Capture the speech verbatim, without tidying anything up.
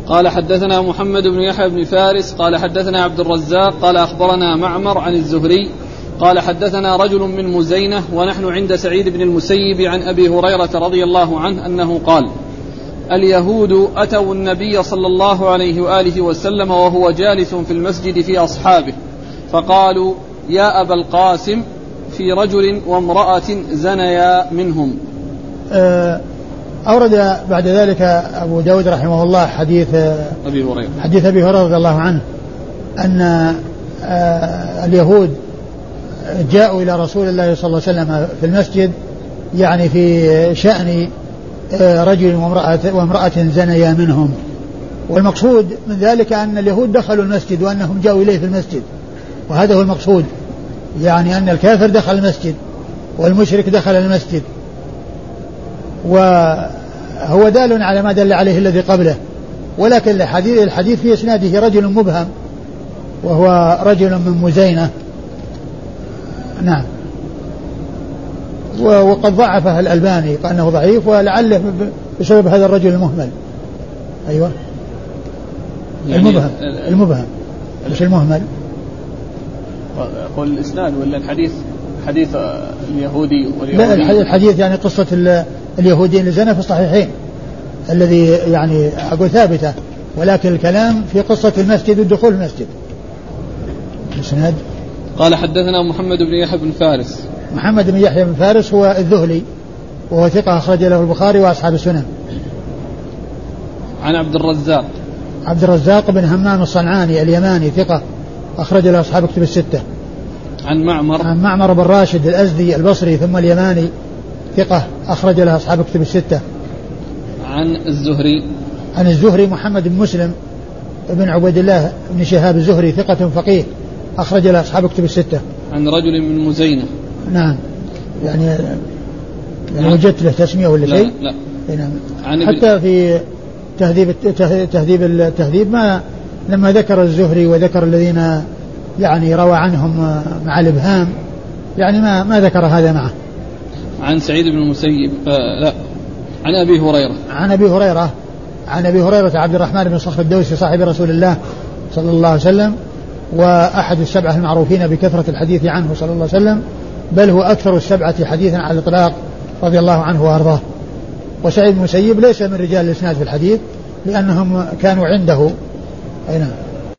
قال حدثنا محمد بن يحيى بن فارس قال حدثنا عبد الرزاق قال أخبرنا معمر عن الزهري قال حدثنا رجل من مزينة ونحن عند سعيد بن المسيب عن أبي هريرة رضي الله عنه أنه قال اليهود أتوا النبي صلى الله عليه وآله وسلم وهو جالس في المسجد في أصحابه فقالوا يا أبا القاسم في رجل وامرأة زنيا منهم. أورد بعد ذلك أبو داود رحمه الله حديث أبي هريرة حديث أبي هريرة رضي الله عنه أن اليهود جاءوا إلى رسول الله صلى الله عليه وسلم في المسجد يعني في شأن رجل وامرأة, وامرأة زنيا منهم. والمقصود من ذلك أن اليهود دخلوا المسجد وأنهم جاءوا إليه في المسجد، وهذا هو المقصود، يعني أن الكافر دخل المسجد والمشرك دخل المسجد، وهو دال على ما دل عليه الذي قبله. ولكن الحديث, الحديث في إسناده رجل مبهم وهو رجل من مزينة. نعم. وقد ضعفه الألباني قال أنه ضعيف ولعله بسبب هذا الرجل المهمل. أيوة يعني المبهم المبهم مش المهمل. قل الإسناد ولا الحديث حديث اليهودي واليهودي؟ لا الحديث يعني قصة اليهودي اللي زنى في الصحيحين الذي يعني أقول ثابتة، ولكن الكلام في قصة المسجد والدخول المسجد. الإسناد قال حدثنا محمد بن يحيى بن فارس. محمد بن يحيى بن فارس هو الذهلي وهو ثقة أخرج له البخاري وأصحاب السنن. عن عبد الرزاق. عبد الرزاق بن همام الصنعاني اليماني ثقة أخرج له أصحاب كتب الستة. عن معمر. عن معمر بن راشد الأزدي البصري ثم اليماني ثقة أخرج له أصحاب كتب الستة. عن الزهري. عن الزهري محمد بن مسلم بن عبيد الله بن شهاب الزهري ثقة فقيه أخرج له أصحاب كتب الستة. عن رجل من مزينة. نعم يعني, يعني وجدت له تسمية ولا شيء؟ لا لا. نعم. حتى في تهذيب تهذيب التهذيب ما لما ذكر الزهري وذكر الذين يعني روى عنهم مع الإبهام يعني ما ما ذكر هذا معه. عن سعيد بن المسيب آه لا عن أبي هريرة. عن أبي هريرة عن أبي هريرة عبد الرحمن بن صخر الدوسي صاحب رسول الله صلى الله عليه وسلم وأحد السبعة المعروفين بكثرة الحديث عنه صلى الله عليه وسلم، بل هو أكثر السبعة حديثا على الإطلاق رضي الله عنه وأرضاه. وسعيد بن المسيب ليس من رجال الإسناد في الحديث لأنهم كانوا عنده. أين